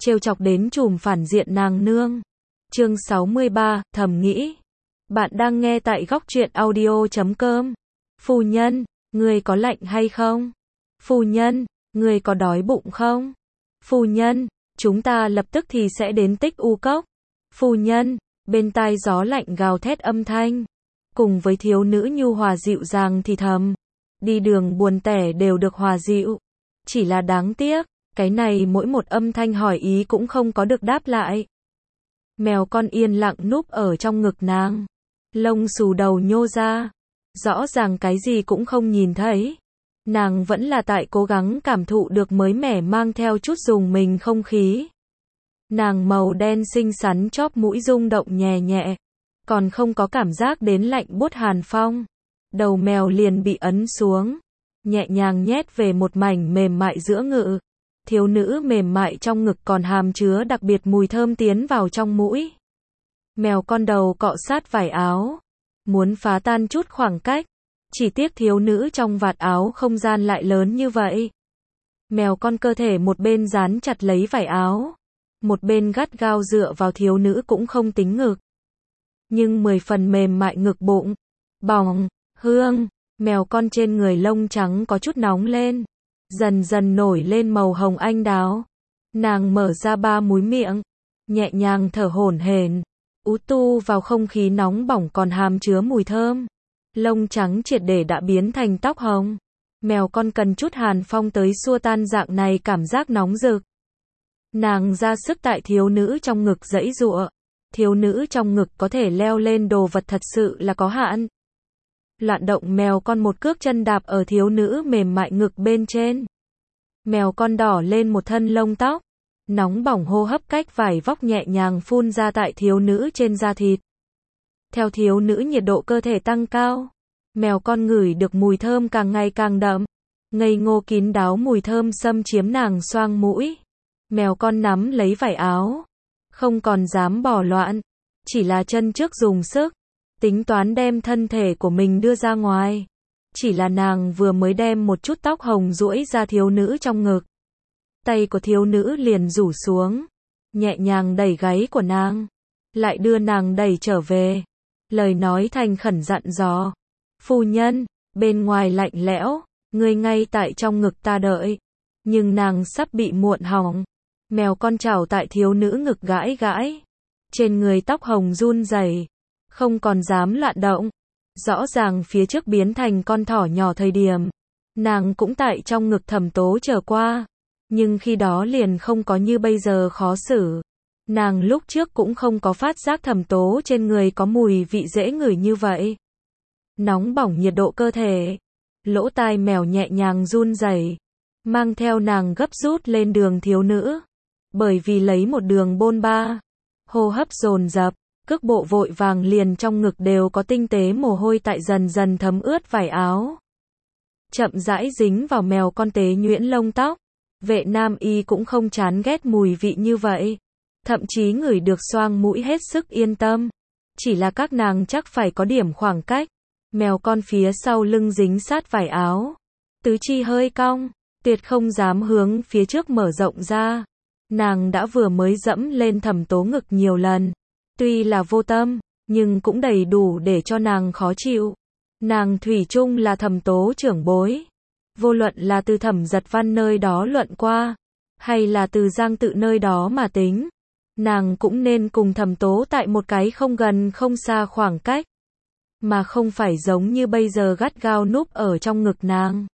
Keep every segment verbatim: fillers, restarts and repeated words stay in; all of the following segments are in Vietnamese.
trêu chọc đến trùm phản diện nàng nương. Chương sáu mươi ba, thầm nghĩ. Bạn đang nghe tại góc truyện audio chấm com. Phu nhân, người có lạnh hay không? Phu nhân, người có đói bụng không? Phu nhân, chúng ta lập tức thì sẽ đến Tích U Cốc. Phu nhân, bên tai gió lạnh gào thét âm thanh, cùng với thiếu nữ nhu hòa dịu dàng thì thầm. Đi đường buồn tẻ đều được hòa dịu. Chỉ là đáng tiếc, cái này mỗi một âm thanh hỏi ý cũng không có được đáp lại. Mèo con yên lặng núp ở trong ngực nàng. Lông xù đầu nhô ra. Rõ ràng cái gì cũng không nhìn thấy. Nàng vẫn là tại cố gắng cảm thụ được mới mẻ mang theo chút dùng mình không khí. Nàng màu đen xinh xắn chóp mũi rung động nhẹ nhẹ. Còn không có cảm giác đến lạnh buốt hàn phong. Đầu mèo liền bị ấn xuống. Nhẹ nhàng nhét về một mảnh mềm mại giữa ngực. Thiếu nữ mềm mại trong ngực còn hàm chứa đặc biệt mùi thơm tiến vào trong mũi. Mèo con đầu cọ sát vải áo. Muốn phá tan chút khoảng cách. Chỉ tiếc thiếu nữ trong vạt áo không gian lại lớn như vậy. Mèo con cơ thể một bên dán chặt lấy vải áo. Một bên gắt gao dựa vào thiếu nữ cũng không tính ngực. Nhưng mười phần mềm mại ngực bụng. Bỏng, hương, mèo con trên người lông trắng có chút nóng lên. Dần dần nổi lên màu hồng anh đào. Nàng mở ra ba múi miệng. Nhẹ nhàng thở hổn hển. Ú tu vào không khí nóng bỏng còn hàm chứa mùi thơm. Lông trắng triệt để đã biến thành tóc hồng. Mèo con cần chút hàn phong tới xua tan dạng này cảm giác nóng rực. Nàng ra sức tại thiếu nữ trong ngực giãy giụa. Thiếu nữ trong ngực có thể leo lên đồ vật thật sự là có hạn. Loạn động mèo con một cước chân đạp ở thiếu nữ mềm mại ngực bên trên. Mèo con đỏ lên một thân lông tóc. Nóng bỏng hô hấp cách vải vóc nhẹ nhàng phun ra tại thiếu nữ trên da thịt. Theo thiếu nữ nhiệt độ cơ thể tăng cao. Mèo con ngửi được mùi thơm càng ngày càng đậm. Ngây ngô kín đáo mùi thơm xâm chiếm nàng xoang mũi. Mèo con nắm lấy vải áo. Không còn dám bỏ loạn. Chỉ là chân trước dùng sức. Tính toán đem thân thể của mình đưa ra ngoài. Chỉ là nàng vừa mới đem một chút tóc hồng duỗi ra thiếu nữ trong ngực. Tay của thiếu nữ liền rủ xuống. Nhẹ nhàng đẩy gáy của nàng. Lại đưa nàng đẩy trở về. Lời nói thành khẩn dặn dò. Phu nhân, bên ngoài lạnh lẽo. Ngươi ngay tại trong ngực ta đợi. Nhưng nàng sắp bị muộn hỏng. Mèo con chảo tại thiếu nữ ngực gãi gãi. Trên người tóc hồng run rẩy. Không còn dám loạn động. Rõ ràng phía trước biến thành con thỏ nhỏ thời điểm. Nàng cũng tại trong ngực Thẩm Tố trở qua. Nhưng khi đó liền không có như bây giờ khó xử. Nàng lúc trước cũng không có phát giác Thẩm Tố trên người có mùi vị dễ ngửi như vậy. Nóng bỏng nhiệt độ cơ thể. Lỗ tai mèo nhẹ nhàng run rẩy. Mang theo nàng gấp rút lên đường thiếu nữ. Bởi vì lấy một đường bôn ba. Hô hấp dồn dập. Cước bộ vội vàng liền trong ngực đều có tinh tế mồ hôi tại dần dần thấm ướt vải áo. Chậm rãi dính vào mèo con tế nhuyễn lông tóc. Vệ nam y cũng không chán ghét mùi vị như vậy. Thậm chí ngửi được xoang mũi hết sức yên tâm. Chỉ là các nàng chắc phải có điểm khoảng cách. Mèo con phía sau lưng dính sát vải áo. Tứ chi hơi cong. Tuyệt không dám hướng phía trước mở rộng ra. Nàng đã vừa mới dẫm lên Thẩm Tố ngực nhiều lần. Tuy là vô tâm, nhưng cũng đầy đủ để cho nàng khó chịu. Nàng thủy chung là Thẩm Tố trưởng bối. Vô luận là từ Thẩm Giật Văn nơi đó luận qua, hay là từ Giang Tự nơi đó mà tính. Nàng cũng nên cùng Thẩm Tố tại một cái không gần không xa khoảng cách. Mà không phải giống như bây giờ gắt gao núp ở trong ngực nàng.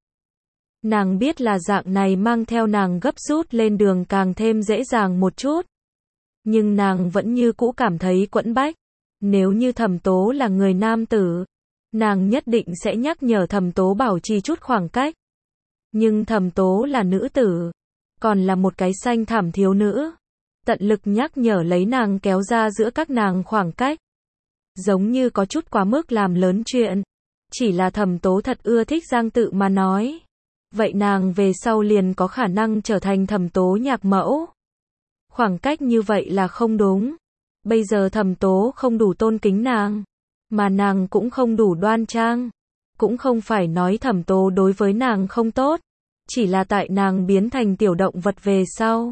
Nàng biết là dạng này mang theo nàng gấp rút lên đường càng thêm dễ dàng một chút. Nhưng nàng vẫn như cũ cảm thấy quẫn bách. Nếu như Thẩm Tố là người nam tử, nàng nhất định sẽ nhắc nhở Thẩm Tố bảo trì chút khoảng cách. Nhưng Thẩm Tố là nữ tử, còn là một cái xanh thảm thiếu nữ. Tận lực nhắc nhở lấy nàng kéo ra giữa các nàng khoảng cách. Giống như có chút quá mức làm lớn chuyện. Chỉ là Thẩm Tố thật ưa thích Giang Tự mà nói. Vậy nàng về sau liền có khả năng trở thành Thẩm Tố nhạc mẫu. Khoảng cách như vậy là không đúng. Bây giờ Thẩm Tố không đủ tôn kính nàng. Mà nàng cũng không đủ đoan trang. Cũng không phải nói Thẩm Tố đối với nàng không tốt. Chỉ là tại nàng biến thành tiểu động vật về sau.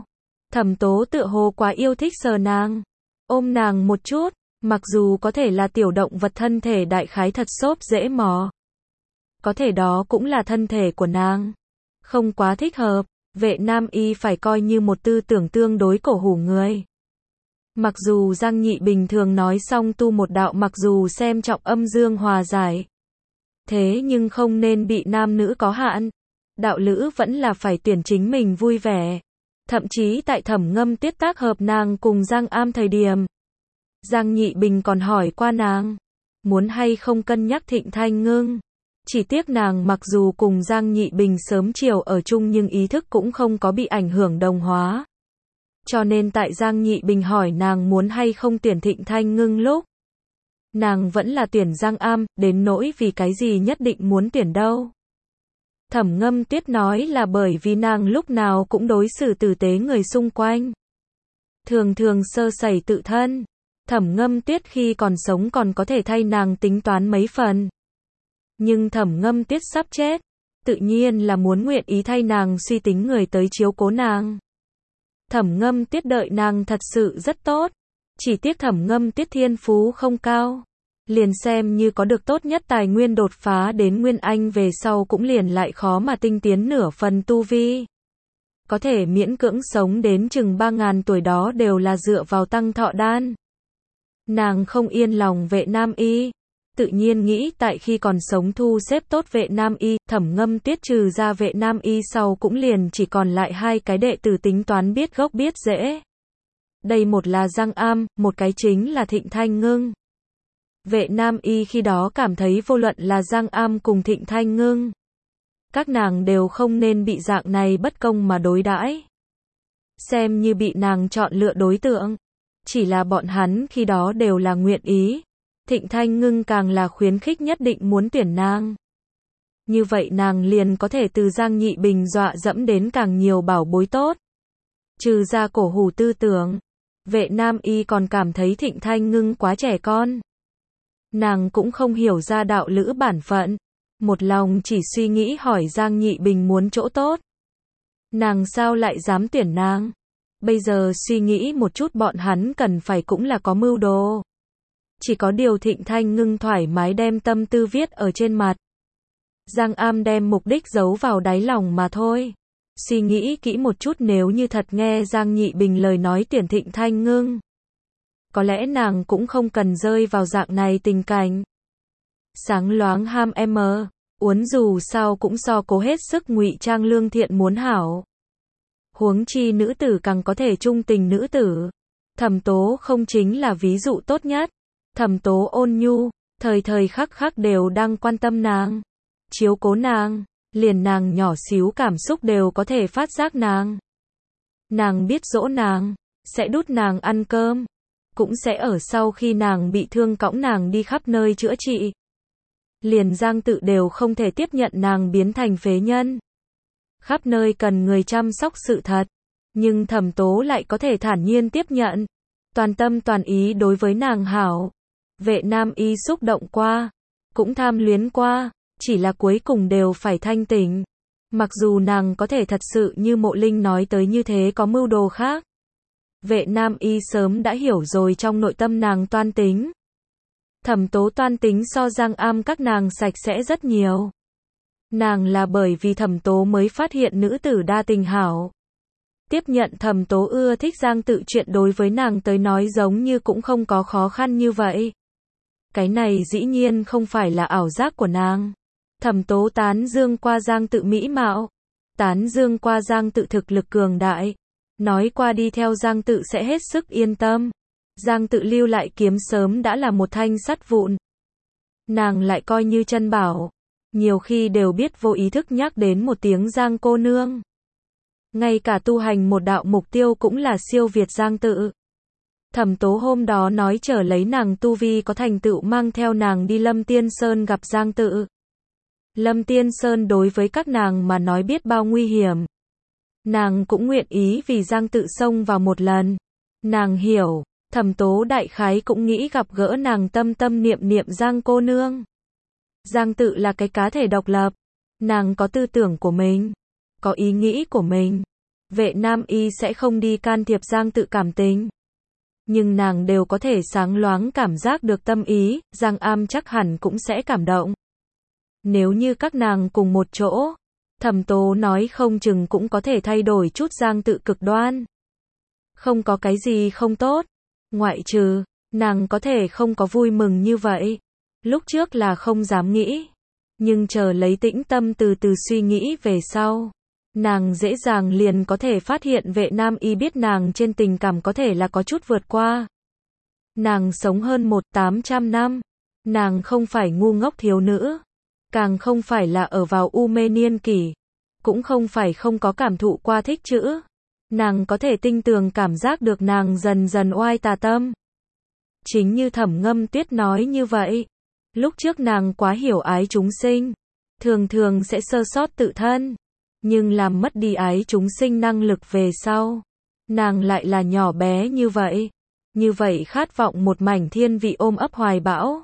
Thẩm Tố tựa hồ quá yêu thích sờ nàng, ôm nàng một chút, mặc dù có thể là tiểu động vật thân thể đại khái thật xốp dễ mò. Có thể đó cũng là thân thể của nàng. Không quá thích hợp, Vệ Nam Y phải coi như một tư tưởng tương đối cổ hủ người. Mặc dù Giang Nhị bình thường nói xong tu một đạo mặc dù xem trọng âm dương hòa giải. Thế nhưng không nên bị nam nữ có hạn. Đạo lữ vẫn là phải tuyển chính mình vui vẻ. Thậm chí tại Thẩm Ngâm Tuyết tác hợp nàng cùng Giang Am thời điểm. Giang Nhị Bình còn hỏi qua nàng. Muốn hay không cân nhắc Thịnh Thanh Ngưng. Chỉ tiếc nàng mặc dù cùng Giang Nhị Bình sớm chiều ở chung nhưng ý thức cũng không có bị ảnh hưởng đồng hóa. Cho nên tại Giang Nhị Bình hỏi nàng muốn hay không tuyển Thịnh Thanh Ngưng lúc. Nàng vẫn là tuyển Giang Am, đến nỗi vì cái gì nhất định muốn tuyển đâu. Thẩm Ngâm Tuyết nói là bởi vì nàng lúc nào cũng đối xử tử tế người xung quanh. Thường thường sơ sẩy tự thân. Thẩm Ngâm Tuyết khi còn sống còn có thể thay nàng tính toán mấy phần. Nhưng Thẩm Ngâm Tuyết sắp chết, tự nhiên là muốn nguyện ý thay nàng suy tính người tới chiếu cố nàng. Thẩm Ngâm Tuyết đợi nàng thật sự rất tốt, chỉ tiếc Thẩm Ngâm Tuyết thiên phú không cao. Liền xem như có được tốt nhất tài nguyên đột phá đến Nguyên Anh về sau cũng liền lại khó mà tinh tiến nửa phần tu vi. Có thể miễn cưỡng sống đến chừng ba ngàn tuổi đó đều là dựa vào tăng thọ đan. Nàng không yên lòng Vệ Nam Y. Tự nhiên nghĩ tại khi còn sống thu xếp tốt Vệ Nam Y, Thẩm Ngâm Tuyết trừ ra Vệ Nam Y sau cũng liền chỉ còn lại hai cái đệ tử tính toán biết gốc biết rễ. Đây một là Giang Am, một cái chính là Thịnh Thanh Ngưng. Vệ Nam Y khi đó cảm thấy vô luận là Giang Am cùng Thịnh Thanh Ngưng. Các nàng đều không nên bị dạng này bất công mà đối đãi. Xem như bị nàng chọn lựa đối tượng. Chỉ là bọn hắn khi đó đều là nguyện ý. Thịnh Thanh Ngưng càng là khuyến khích nhất định muốn tuyển nàng. Như vậy nàng liền có thể từ Giang Nhị Bình dọa dẫm đến càng nhiều bảo bối tốt. Trừ ra cổ hủ tư tưởng. Vệ Nam Y còn cảm thấy Thịnh Thanh Ngưng quá trẻ con. Nàng cũng không hiểu ra đạo lữ bản phận. Một lòng chỉ suy nghĩ hỏi Giang Nhị Bình muốn chỗ tốt. Nàng sao lại dám tuyển nàng? Bây giờ suy nghĩ một chút bọn hắn cần phải cũng là có mưu đồ. Chỉ có điều Thịnh Thanh Ngưng thoải mái đem tâm tư viết ở trên mặt. Giang Am đem mục đích giấu vào đáy lòng mà thôi. Suy nghĩ kỹ một chút nếu như thật nghe Giang Nhị Bình lời nói tuyển Thịnh Thanh Ngưng. Có lẽ nàng cũng không cần rơi vào dạng này tình cảnh. Sáng loáng ham em, uốn dù sao cũng so cố hết sức ngụy trang lương thiện muốn hảo. Huống chi nữ tử càng có thể trung tình nữ tử. Thẩm Tố không chính là ví dụ tốt nhất. Thẩm Tố ôn nhu, thời thời khắc khắc đều đang quan tâm nàng, chiếu cố nàng, liền nàng nhỏ xíu cảm xúc đều có thể phát giác nàng. Nàng biết dỗ nàng, sẽ đút nàng ăn cơm, cũng sẽ ở sau khi nàng bị thương cõng nàng đi khắp nơi chữa trị. Liền Giang Tự đều không thể tiếp nhận nàng biến thành phế nhân. Khắp nơi cần người chăm sóc sự thật, nhưng Thẩm Tố lại có thể thản nhiên tiếp nhận, toàn tâm toàn ý đối với nàng hảo. Vệ Nam Y xúc động qua, cũng tham luyến qua, chỉ là cuối cùng đều phải thanh tỉnh. Mặc dù nàng có thể thật sự như Mộ Linh nói tới như thế có mưu đồ khác. Vệ Nam Y sớm đã hiểu rồi trong nội tâm nàng toan tính. Thẩm Tố toan tính so Giang Am các nàng sạch sẽ rất nhiều. Nàng là bởi vì Thẩm Tố mới phát hiện nữ tử đa tình hảo. Tiếp nhận Thẩm Tố ưa thích Giang Tự chuyện đối với nàng tới nói giống như cũng không có khó khăn như vậy. Cái này dĩ nhiên không phải là ảo giác của nàng. Thẩm Tố tán dương qua Giang Tự mỹ mạo, tán dương qua Giang Tự thực lực cường đại, nói qua đi theo Giang Tự sẽ hết sức yên tâm. Giang Tự lưu lại kiếm sớm đã là một thanh sắt vụn. Nàng lại coi như chân bảo, nhiều khi đều biết vô ý thức nhắc đến một tiếng Giang cô nương. Ngay cả tu hành một đạo mục tiêu cũng là siêu việt Giang Tự. Thẩm Tố hôm đó nói chờ lấy nàng tu vi có thành tựu mang theo nàng đi Lâm Tiên Sơn gặp Giang Tự. Lâm Tiên Sơn đối với các nàng mà nói biết bao nguy hiểm. Nàng cũng nguyện ý vì Giang Tự xông vào một lần. Nàng hiểu, Thẩm Tố đại khái cũng nghĩ gặp gỡ nàng tâm tâm niệm niệm Giang cô nương. Giang Tự là cái cá thể độc lập. Nàng có tư tưởng của mình, có ý nghĩ của mình. Vệ Nam Y sẽ không đi can thiệp Giang Tự cảm tình. Nhưng nàng đều có thể sáng loáng cảm giác được tâm ý, Giang Am chắc hẳn cũng sẽ cảm động. Nếu như các nàng cùng một chỗ, Thẩm Tố nói không chừng cũng có thể thay đổi chút Giang Tự cực đoan. Không có cái gì không tốt, ngoại trừ, nàng có thể không có vui mừng như vậy. Lúc trước là không dám nghĩ, nhưng chờ lấy tĩnh tâm từ từ suy nghĩ về sau, nàng dễ dàng liền có thể phát hiện Vệ Nam Y biết nàng trên tình cảm có thể là có chút vượt qua. Nàng sống hơn một tám trăm năm, nàng không phải ngu ngốc thiếu nữ, càng không phải là ở vào u mê niên kỷ, cũng không phải không có cảm thụ qua thích chữ. Nàng có thể tinh tường cảm giác được nàng dần dần oai tà tâm. Chính như Thẩm Ngâm Tuyết nói như vậy, lúc trước nàng quá hiểu ái chúng sinh, thường thường sẽ sơ sót tự thân, nhưng làm mất đi ái chúng sinh năng lực về sau, nàng lại là nhỏ bé như vậy, như vậy khát vọng một mảnh thiên vị ôm ấp hoài bão.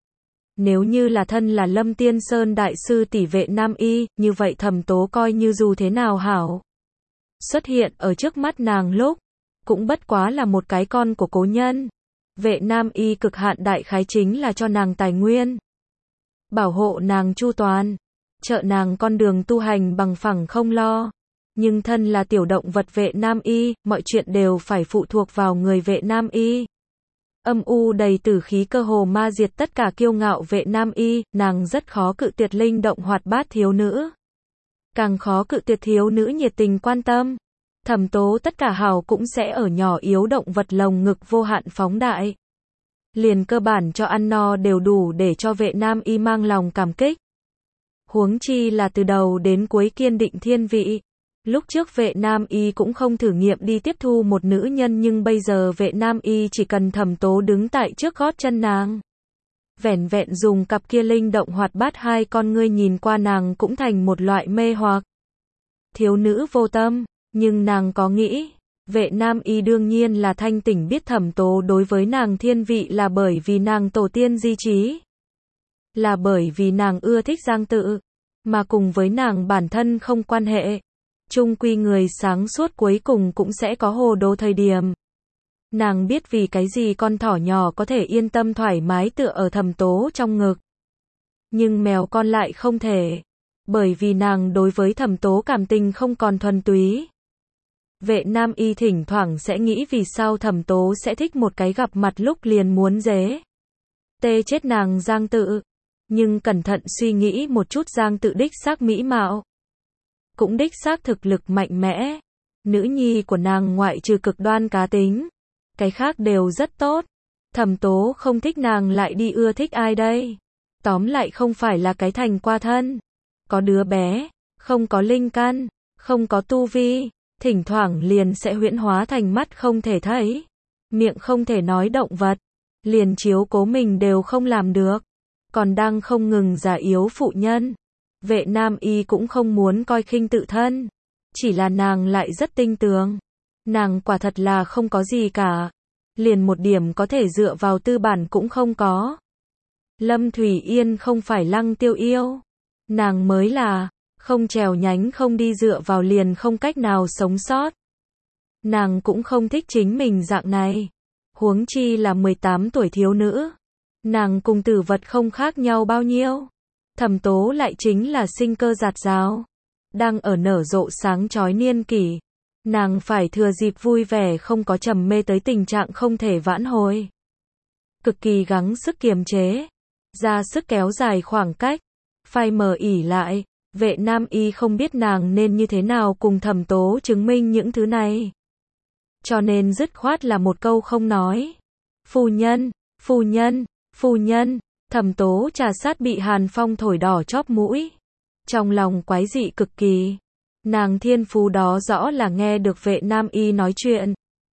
Nếu như là thân là Lâm Tiên Sơn đại sư tỷ Vệ Nam Y, như vậy Thẩm Tố coi như dù thế nào hảo, xuất hiện ở trước mắt nàng lúc, cũng bất quá là một cái con của cố nhân. Vệ Nam Y cực hạn đại khái chính là cho nàng tài nguyên, bảo hộ nàng chu toàn, trợ nàng con đường tu hành bằng phẳng không lo. Nhưng thân là tiểu động vật Vệ Nam Y, mọi chuyện đều phải phụ thuộc vào người Vệ Nam Y. Âm u đầy tử khí cơ hồ ma diệt tất cả kiêu ngạo Vệ Nam Y, nàng rất khó cự tuyệt linh động hoạt bát thiếu nữ. Càng khó cự tuyệt thiếu nữ nhiệt tình quan tâm. Thẩm Tố tất cả hào cũng sẽ ở nhỏ yếu động vật lồng ngực vô hạn phóng đại. Liền cơ bản cho ăn no đều đủ để cho Vệ Nam Y mang lòng cảm kích. Huống chi là từ đầu đến cuối kiên định thiên vị. Lúc trước Vệ Nam Y cũng không thử nghiệm đi tiếp thu một nữ nhân, nhưng bây giờ Vệ Nam Y chỉ cần Thẩm Tố đứng tại trước gót chân nàng. Vẻn vẹn dùng cặp kia linh động hoạt bát hai con ngươi nhìn qua nàng cũng thành một loại mê hoặc. Thiếu nữ vô tâm, nhưng nàng có nghĩ, Vệ Nam Y đương nhiên là thanh tỉnh biết Thẩm Tố đối với nàng thiên vị là bởi vì nàng tổ tiên di trí. Là bởi vì nàng ưa thích Giang Tự, mà cùng với nàng bản thân không quan hệ. Chung quy người sáng suốt cuối cùng cũng sẽ có hồ đồ thời điểm. Nàng biết vì cái gì con thỏ nhỏ có thể yên tâm thoải mái tựa ở Thẩm Tố trong ngực. Nhưng mèo con lại không thể. Bởi vì nàng đối với Thẩm Tố cảm tình không còn thuần túy. Vệ Nam Y thỉnh thoảng sẽ nghĩ vì sao Thẩm Tố sẽ thích một cái gặp mặt lúc liền muốn dế tê chết nàng Giang Tự. Nhưng cẩn thận suy nghĩ một chút, Giang Tự đích xác mỹ mạo, cũng đích xác thực lực mạnh mẽ. Nữ nhi của nàng ngoại trừ cực đoan cá tính, cái khác đều rất tốt. Thẩm Tố không thích nàng lại đi ưa thích ai đây? Tóm lại không phải là cái thành qua thân. Có đứa bé, không có linh căn, không có tu vi, thỉnh thoảng liền sẽ huyễn hóa thành mắt không thể thấy, miệng không thể nói động vật, liền chiếu cố mình đều không làm được, còn đang không ngừng già yếu phụ nhân. Vệ Nam Y cũng không muốn coi khinh tự thân, chỉ là nàng lại rất tinh tường. Nàng quả thật là không có gì cả, liền một điểm có thể dựa vào tư bản cũng không có. Lâm Thủy Yên không phải Lăng Tiêu yêu, nàng mới là, không trèo nhánh không đi dựa vào liền không cách nào sống sót. Nàng cũng không thích chính mình dạng này, huống chi là mười tám tuổi thiếu nữ. Nàng cùng tử vật không khác nhau bao nhiêu. Thẩm Tố lại chính là sinh cơ dạt dào, đang ở nở rộ sáng chói niên kỷ. Nàng phải thừa dịp vui vẻ, không có trầm mê tới tình trạng không thể vãn hồi. Cực kỳ gắng sức kiềm chế, ra sức kéo dài khoảng cách, phai mờ ỉ lại. Vệ Nam Y không biết nàng nên như thế nào cùng Thẩm Tố chứng minh những thứ này. Cho nên dứt khoát là một câu không nói. Phu nhân, phu nhân, phu nhân. Thẩm Tố trà sát bị hàn phong thổi đỏ chóp mũi. Trong lòng quái dị cực kỳ. Nàng thiên phú đó rõ là nghe được Vệ Nam Y nói chuyện.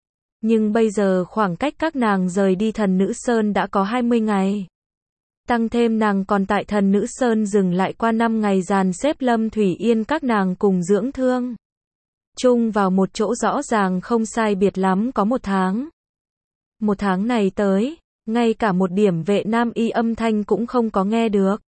Nhưng bây giờ khoảng cách các nàng rời đi Thần Nữ Sơn đã có hai mươi ngày. Tăng thêm nàng còn tại Thần Nữ Sơn dừng lại qua năm ngày dàn xếp Lâm Thủy Yên các nàng cùng dưỡng thương. Chung vào một chỗ rõ ràng không sai biệt lắm có một tháng. Một tháng này tới, ngay cả một điểm Vệ Nam Y âm thanh cũng không có nghe được.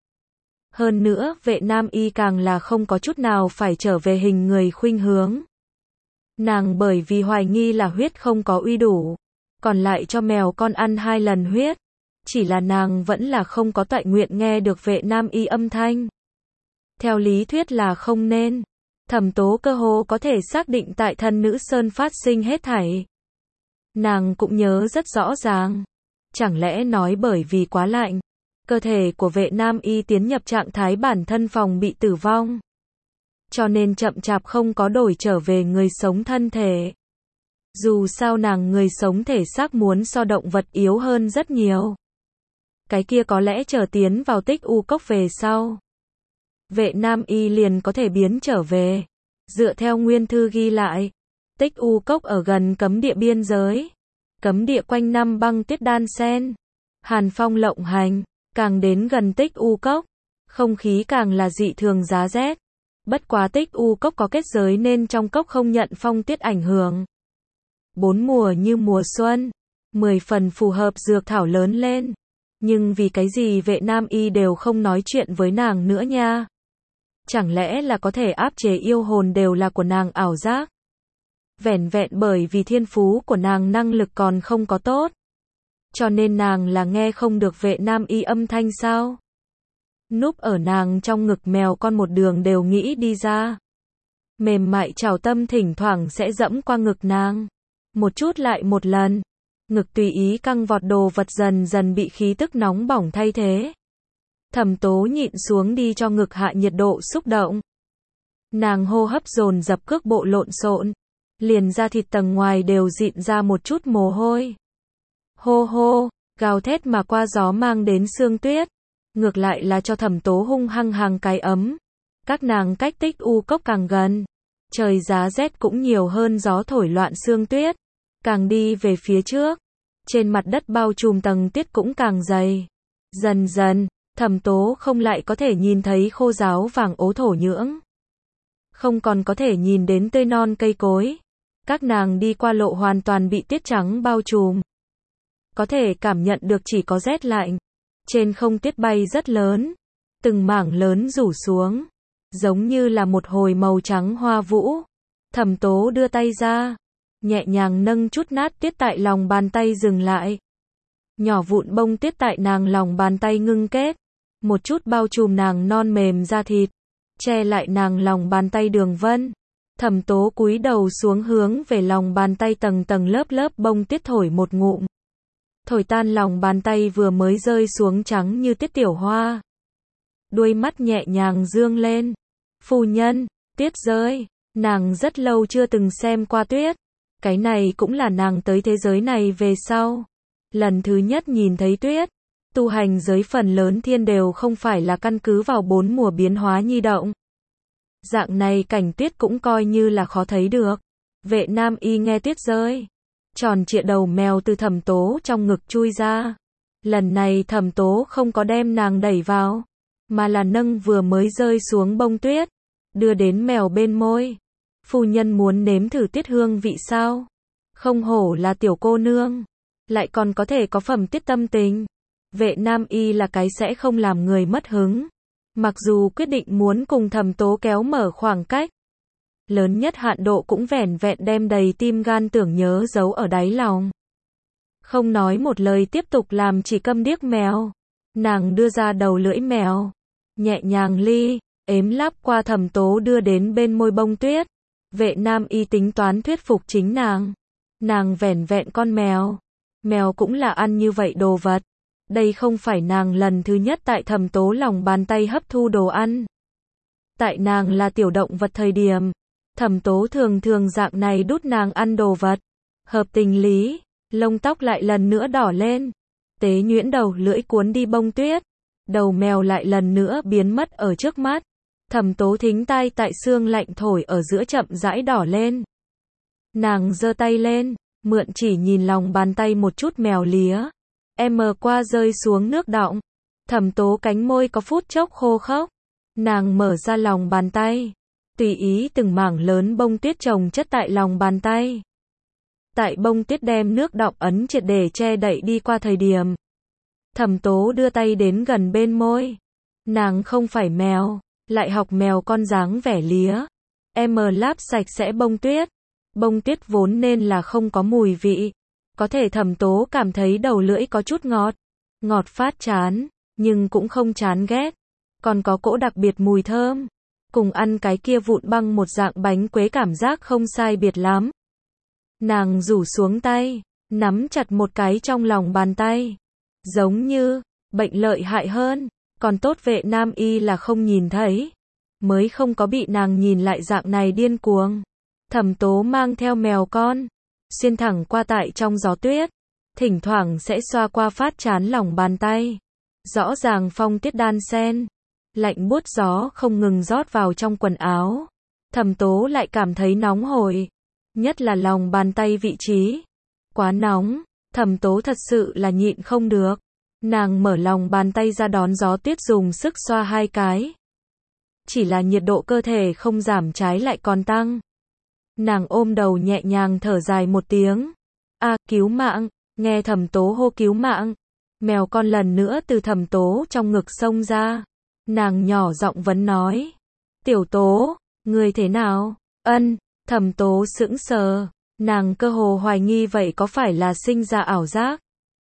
Hơn nữa, Vệ Nam Y càng là không có chút nào phải trở về hình người khuynh hướng. Nàng bởi vì hoài nghi là huyết không có uy đủ, còn lại cho mèo con ăn hai lần huyết. Chỉ là nàng vẫn là không có tọa nguyện nghe được Vệ Nam Y âm thanh. Theo lý thuyết là không nên. Thẩm Tố cơ hồ có thể xác định tại thân nữ sơn phát sinh hết thảy. Nàng cũng nhớ rất rõ ràng. Chẳng lẽ nói bởi vì quá lạnh, cơ thể của Vệ Nam Y tiến nhập trạng thái bản thân phòng bị tử vong, cho nên chậm chạp không có đổi trở về người sống thân thể. Dù sao nàng người sống thể xác muốn so động vật yếu hơn rất nhiều. Cái kia có lẽ chờ tiến vào Tích U Cốc về sau, Vệ Nam Y liền có thể biến trở về. Dựa theo nguyên thư ghi lại, Tích U Cốc ở gần cấm địa biên giới. Cấm địa quanh năm băng tuyết đan xen, hàn phong lộng hành, càng đến gần Tích U Cốc, không khí càng là dị thường giá rét. Bất quá Tích U Cốc có kết giới nên trong cốc không nhận phong tuyết ảnh hưởng. Bốn mùa như mùa xuân, mười phần phù hợp dược thảo lớn lên. Nhưng vì cái gì Vệ Nam Y đều không nói chuyện với nàng nữa nha? Chẳng lẽ là có thể áp chế yêu hồn đều là của nàng ảo giác? Vẻn vẹn bởi vì thiên phú của nàng năng lực còn không có tốt, cho nên nàng là nghe không được Vệ Nam Y âm thanh sao? Núp ở nàng trong ngực mèo con một đường đều nghĩ đi ra. Mềm mại trào tâm thỉnh thoảng sẽ dẫm qua ngực nàng. Một chút lại một lần. Ngực tùy ý căng vọt đồ vật dần dần bị khí tức nóng bỏng thay thế. Thẩm Tố nhịn xuống đi cho ngực hạ nhiệt độ xúc động. Nàng hô hấp dồn dập cước bộ lộn xộn. Liền da thịt tầng ngoài đều dịn ra một chút mồ hôi. Hô hô, gào thét mà qua gió mang đến sương tuyết. Ngược lại là cho Thẩm Tố hung hăng hàng cái ấm. Các nàng cách Tích U Cốc càng gần, trời giá rét cũng nhiều hơn gió thổi loạn sương tuyết. Càng đi về phía trước, trên mặt đất bao trùm tầng tuyết cũng càng dày. Dần dần, Thẩm Tố không lại có thể nhìn thấy khô ráo vàng ố thổ nhưỡng. Không còn có thể nhìn đến tươi non cây cối. Các nàng đi qua lộ hoàn toàn bị tuyết trắng bao trùm. Có thể cảm nhận được chỉ có rét lạnh. Trên không tuyết bay rất lớn, từng mảng lớn rủ xuống, giống như là một hồi màu trắng hoa vũ. Thẩm Tố đưa tay ra, nhẹ nhàng nâng chút nát tuyết tại lòng bàn tay dừng lại. Nhỏ vụn bông tuyết tại nàng lòng bàn tay ngưng kết, một chút bao trùm nàng non mềm da thịt, che lại nàng lòng bàn tay đường vân. Thẩm Tố cúi đầu xuống hướng về lòng bàn tay tầng tầng lớp lớp bông tuyết thổi một ngụm. Thổi tan lòng bàn tay vừa mới rơi xuống trắng như tuyết tiểu hoa. Đuôi mắt nhẹ nhàng dương lên. Phu nhân, tuyết rơi. Nàng rất lâu chưa từng xem qua tuyết. Cái này cũng là nàng tới thế giới này về sau. Lần thứ nhất nhìn thấy tuyết. Tu hành giới phần lớn thiên đều không phải là căn cứ vào bốn mùa biến hóa nhi động. Dạng này cảnh tuyết cũng coi như là khó thấy được. Vệ Nam Y nghe tuyết rơi, tròn trịa đầu mèo từ Thẩm Tố trong ngực chui ra. Lần này Thẩm Tố không có đem nàng đẩy vào, mà là nâng vừa mới rơi xuống bông tuyết, đưa đến mèo bên môi. Phu nhân muốn nếm thử tuyết hương vị sao? Không hổ là tiểu cô nương, lại còn có thể có phẩm tuyết tâm tình. Vệ Nam Y là cái sẽ không làm người mất hứng. Mặc dù quyết định muốn cùng Thẩm Tố kéo mở khoảng cách, lớn nhất hạn độ cũng vẻn vẹn đem đầy tim gan tưởng nhớ giấu ở đáy lòng. Không nói một lời tiếp tục làm chỉ câm điếc mèo. Nàng đưa ra đầu lưỡi mèo, nhẹ nhàng ly, ếm láp qua Thẩm Tố đưa đến bên môi bông tuyết. Vệ Nam Y tính toán thuyết phục chính nàng. Nàng vẻn vẹn con mèo. Mèo cũng là ăn như vậy đồ vật. Đây không phải nàng lần thứ nhất tại Thẩm Tố lòng bàn tay hấp thu đồ ăn. Tại nàng là tiểu động vật thời điểm, Thẩm Tố thường thường dạng này đút nàng ăn đồ vật. Hợp tình lý, lông tóc lại lần nữa đỏ lên. Tế nhuyễn đầu lưỡi cuốn đi bông tuyết. Đầu mèo lại lần nữa biến mất ở trước mắt. Thẩm Tố thính tai tại xương lạnh thổi ở giữa chậm rãi đỏ lên. Nàng giơ tay lên, mượn chỉ nhìn lòng bàn tay một chút mèo lía. Em mờ qua rơi xuống nước đọng. Thẩm Tố cánh môi có phút chốc khô khốc. Nàng mở ra lòng bàn tay, tùy ý từng mảng lớn bông tuyết chồng chất tại lòng bàn tay. Tại bông tuyết đem nước đọng ấn triệt để che đậy đi qua thời điểm, Thẩm Tố đưa tay đến gần bên môi. Nàng không phải mèo, lại học mèo con dáng vẻ lía. Em láp sạch sẽ bông tuyết, Bông tuyết vốn nên là không có mùi vị. Có thể Thẩm Tố cảm thấy đầu lưỡi có chút ngọt. Ngọt phát chán, nhưng cũng không chán ghét. Còn có cỗ đặc biệt mùi thơm. Cùng ăn cái kia vụn băng một dạng bánh quế cảm giác không sai biệt lắm. Nàng rủ xuống tay, nắm chặt một cái trong lòng bàn tay. Giống như, bệnh lợi hại hơn. Còn tốt Vệ Nam Y là không nhìn thấy. Mới không có bị nàng nhìn lại dạng này điên cuồng. Thẩm Tố mang theo mèo con. Xuyên thẳng qua tại trong gió tuyết. Thỉnh thoảng sẽ xoa qua phát chán lòng bàn tay. Rõ ràng phong tiết đan sen. Lạnh buốt gió không ngừng rót vào trong quần áo. Thẩm Tố lại cảm thấy nóng hổi. Nhất là lòng bàn tay vị trí. Quá nóng. Thẩm Tố thật sự là nhịn không được. Nàng mở lòng bàn tay ra đón gió tuyết dùng sức xoa hai cái. Chỉ là nhiệt độ cơ thể không giảm trái lại còn tăng. Nàng ôm đầu nhẹ nhàng thở dài một tiếng. A, cứu mạng, nghe Thẩm Tố hô cứu mạng. Mèo con lần nữa từ Thẩm Tố trong ngực xông ra. Nàng nhỏ giọng vấn nói. Tiểu Tố, người thế nào? Ân, Thẩm Tố sững sờ. Nàng cơ hồ hoài nghi vậy có phải là sinh ra ảo giác.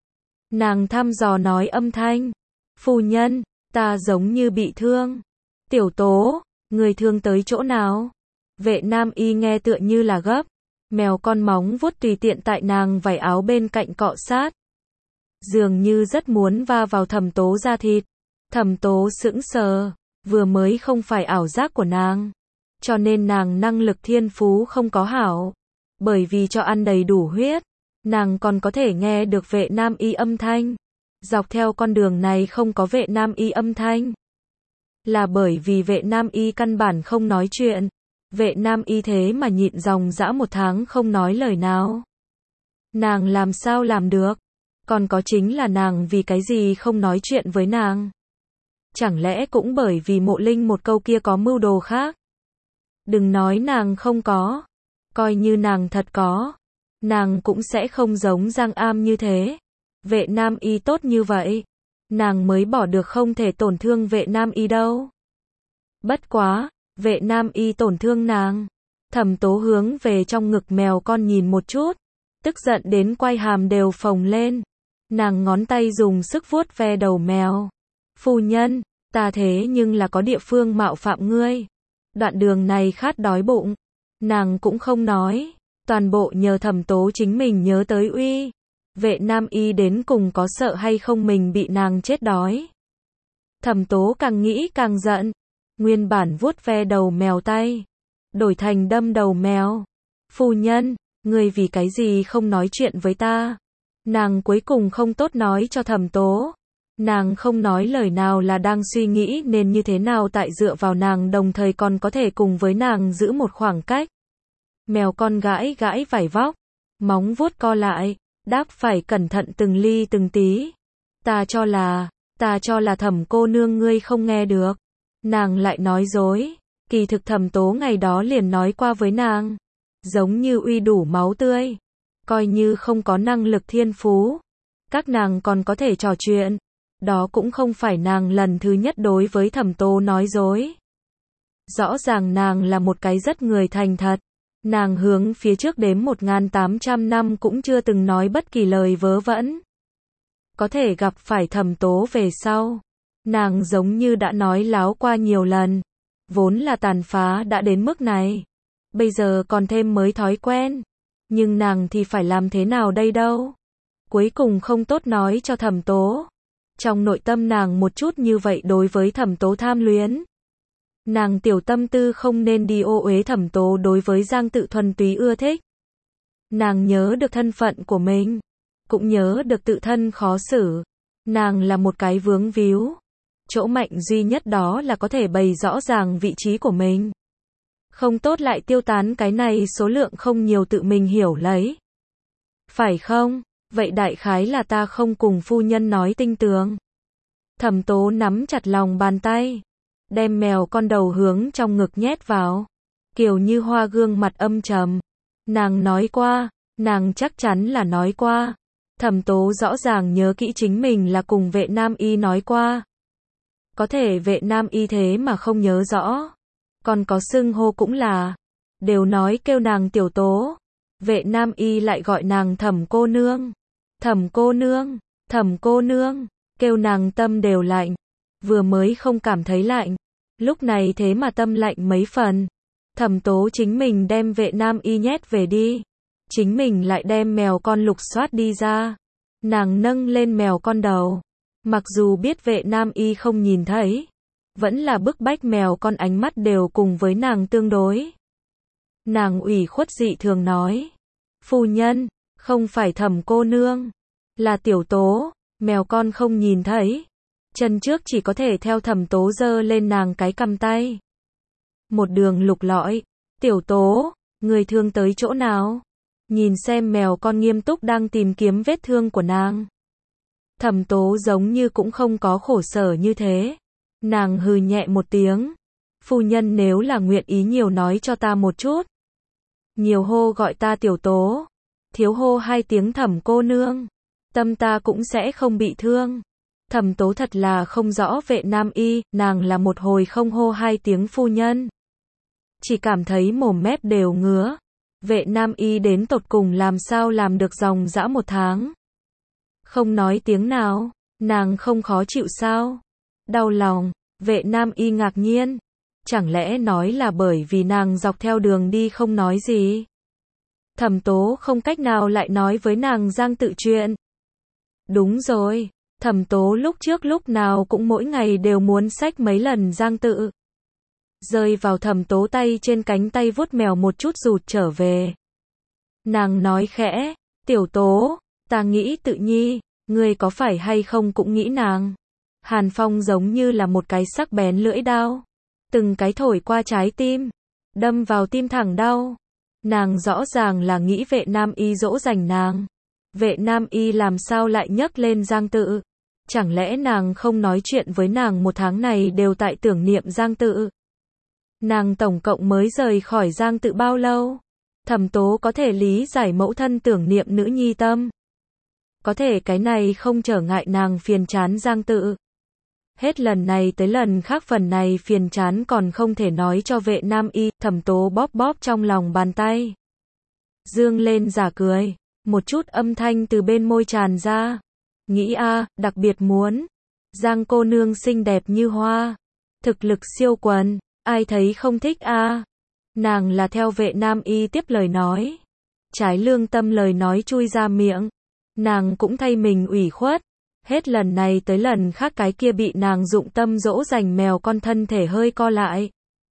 Nàng thăm dò nói âm thanh. Phu nhân, ta giống như bị thương. Tiểu Tố, người thương tới chỗ nào? Vệ Nam Y nghe tựa như là gấp. Mèo con móng vuốt tùy tiện tại nàng vải áo bên cạnh cọ sát. Dường như rất muốn va vào Thẩm Tố da thịt. Thẩm Tố sững sờ. Vừa mới không phải ảo giác của nàng. Cho nên nàng năng lực thiên phú không có hảo. Bởi vì cho ăn đầy đủ huyết. Nàng còn có thể nghe được Vệ Nam Y âm thanh. Dọc theo con đường này không có Vệ Nam Y âm thanh. Là bởi vì Vệ Nam Y căn bản không nói chuyện. Vệ Nam Y thế mà nhịn dòng dã một tháng không nói lời nào. Nàng làm sao làm được? Còn có chính là nàng vì cái gì không nói chuyện với nàng? Chẳng lẽ cũng bởi vì Mộ Linh một câu kia có mưu đồ khác? Đừng nói nàng không có. Coi như nàng thật có. Nàng cũng sẽ không giống Giang Am như thế. Vệ Nam Y tốt như vậy. Nàng mới bỏ được không thể tổn thương Vệ Nam Y đâu. Bất quá, Vệ Nam Y tổn thương nàng. Thẩm Tố hướng về trong ngực mèo con nhìn một chút. Tức giận đến quai hàm đều phồng lên. Nàng ngón tay dùng sức vuốt ve đầu mèo. Phu nhân, ta thế nhưng là có địa phương mạo phạm ngươi. Đoạn đường này khát đói bụng. Nàng cũng không nói. Toàn bộ nhờ Thẩm Tố chính mình nhớ tới uy. Vệ Nam Y đến cùng có sợ hay không mình bị nàng chết đói. Thẩm Tố càng nghĩ càng giận. Nguyên bản vuốt ve đầu mèo tay. Đổi thành đâm đầu mèo. Phu nhân, ngươi vì cái gì không nói chuyện với ta? Nàng cuối cùng không tốt nói cho Thẩm Tố. Nàng không nói lời nào là đang suy nghĩ nên như thế nào tại dựa vào nàng đồng thời còn có thể cùng với nàng giữ một khoảng cách. Mèo con gãi gãi vải vóc. Móng vuốt co lại. Đáp phải cẩn thận từng ly từng tí. Ta cho là, ta cho là Thẩm cô nương ngươi không nghe được. Nàng lại nói dối. Kỳ thực Thẩm Tố ngày đó liền nói qua với nàng. Giống như uy đủ máu tươi. Coi như không có năng lực thiên phú. Các nàng còn có thể trò chuyện. Đó cũng không phải nàng lần thứ nhất đối với Thẩm Tố nói dối. Rõ ràng nàng là một cái rất người thành thật. Nàng hướng phía trước đếm một nghìn tám trăm năm cũng chưa từng nói bất kỳ lời vớ vẩn. Có thể gặp phải Thẩm Tố về sau. Nàng giống như đã nói láo qua nhiều lần. Vốn là tàn phá đã đến mức này. Bây giờ còn thêm mới thói quen. Nhưng nàng thì phải làm thế nào đây đâu? Cuối cùng không tốt nói cho Thẩm Tố. Trong nội tâm nàng một chút như vậy đối với Thẩm Tố tham luyến. Nàng tiểu tâm tư không nên đi ô uế Thẩm Tố đối với Giang Tự thuần túy ưa thích. Nàng nhớ được thân phận của mình. Cũng nhớ được tự thân khó xử. Nàng là một cái vướng víu. Chỗ mạnh duy nhất đó là có thể bày rõ ràng vị trí của mình. Không tốt lại tiêu tán cái này số lượng không nhiều tự mình hiểu lấy. Phải không? Vậy đại khái là ta không cùng phu nhân nói tinh tường. Thẩm Tố nắm chặt lòng bàn tay. Đem mèo con đầu hướng trong ngực nhét vào. Kiều Như Hoa gương mặt âm trầm. Nàng nói qua. Nàng chắc chắn là nói qua. Thẩm Tố rõ ràng nhớ kỹ chính mình là cùng Vệ Nam Y nói qua. Có thể Vệ Nam Y thế mà không nhớ rõ. Còn có xưng hô cũng là. Đều nói kêu nàng Tiểu Tố. Vệ Nam Y lại gọi nàng Thẩm cô nương. Thẩm cô nương, Thẩm cô nương, kêu nàng tâm đều lạnh. Vừa mới không cảm thấy lạnh, lúc này thế mà tâm lạnh mấy phần. Thẩm Tố chính mình đem Vệ Nam Y nhét về đi, chính mình lại đem mèo con lục soát đi ra. Nàng nâng lên mèo con đầu, mặc dù biết Vệ Nam Y không nhìn thấy, vẫn là bức bách mèo con ánh mắt đều cùng với nàng tương đối. Nàng ủy khuất dị thường nói, phu nhân, không phải Thẩm cô nương, là Tiểu Tố. Mèo con không nhìn thấy, chân trước chỉ có thể theo Thẩm Tố giơ lên nàng cái cầm tay. Một đường lục lọi, Tiểu Tố, người thương tới chỗ nào? Nhìn xem mèo con nghiêm túc đang tìm kiếm vết thương của nàng. Thẩm Tố giống như cũng không có khổ sở như thế. Nàng hừ nhẹ một tiếng. Phu nhân nếu là nguyện ý nhiều nói cho ta một chút. Nhiều hô gọi ta Tiểu Tố. Thiếu hô hai tiếng Thẩm cô nương. Tâm ta cũng sẽ không bị thương. Thẩm Tố thật là không rõ Vệ Nam Y, nàng là một hồi không hô hai tiếng phu nhân. Chỉ cảm thấy mồm mép đều ngứa. Vệ Nam Y đến tột cùng làm sao làm được dòng dã một tháng. Không nói tiếng nào, nàng không khó chịu sao? Đau lòng, Vệ Nam Y ngạc nhiên. Chẳng lẽ nói là bởi vì nàng dọc theo đường đi không nói gì? Thẩm Tố không cách nào lại nói với nàng Giang Tự chuyện. Đúng rồi, Thẩm Tố lúc trước lúc nào cũng mỗi ngày đều muốn xách mấy lần Giang Tự. Rơi vào Thẩm Tố tay trên cánh tay vuốt mèo một chút rụt trở về. Nàng nói khẽ, Tiểu Tố, ta nghĩ Tự nhi, ngươi có phải hay không cũng nghĩ nàng. Hàn phong giống như là một cái sắc bén lưỡi đao. Từng cái thổi qua trái tim, đâm vào tim thẳng đau. Nàng rõ ràng là nghĩ Vệ Nam Y dỗ dành nàng. Vệ Nam Y làm sao lại nhấc lên Giang Tự? Chẳng lẽ nàng không nói chuyện với nàng một tháng này đều tại tưởng niệm Giang Tự? Nàng tổng cộng mới rời khỏi Giang Tự bao lâu? Thẩm Tố có thể lý giải mẫu thân tưởng niệm nữ nhi tâm. Có thể cái này không trở ngại nàng phiền chán Giang Tự. Hết lần này tới lần khác phần này phiền chán còn không thể nói cho Vệ Nam Y. Thẩm Tố bóp bóp trong lòng bàn tay. Dương lên giả cười. Một chút âm thanh từ bên môi tràn ra. Nghĩ a, đặc biệt muốn. Giang cô nương xinh đẹp như hoa. Thực lực siêu quần. Ai thấy không thích a? Nàng là theo Vệ Nam Y tiếp lời nói. Trái lương tâm lời nói chui ra miệng. Nàng cũng thay mình ủy khuất. Hết lần này tới lần khác cái kia bị nàng dụng tâm dỗ dành mèo con thân thể hơi co lại.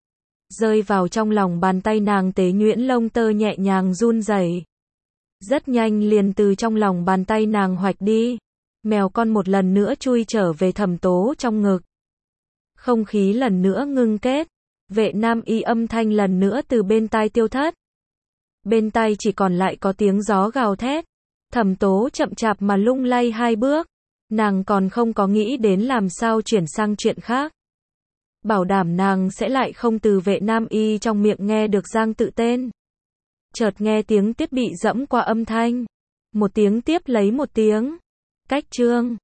Rơi vào trong lòng bàn tay nàng tế nhuyễn lông tơ nhẹ nhàng run rẩy. Rất nhanh liền từ trong lòng bàn tay nàng hoạch đi. Mèo con một lần nữa chui trở về Thẩm Tố trong ngực. Không khí lần nữa ngưng kết. Vệ Nam Y âm thanh lần nữa từ bên tai tiêu thất. Bên tai chỉ còn lại có tiếng gió gào thét. Thẩm Tố chậm chạp mà lung lay hai bước. Nàng còn không có nghĩ đến làm sao chuyển sang chuyện khác. Bảo đảm nàng sẽ lại không từ Vệ Nam Y trong miệng nghe được Giang Tự tên. Chợt nghe tiếng thiết bị dẫm qua âm thanh. Một tiếng tiếp lấy một tiếng. Cách chương.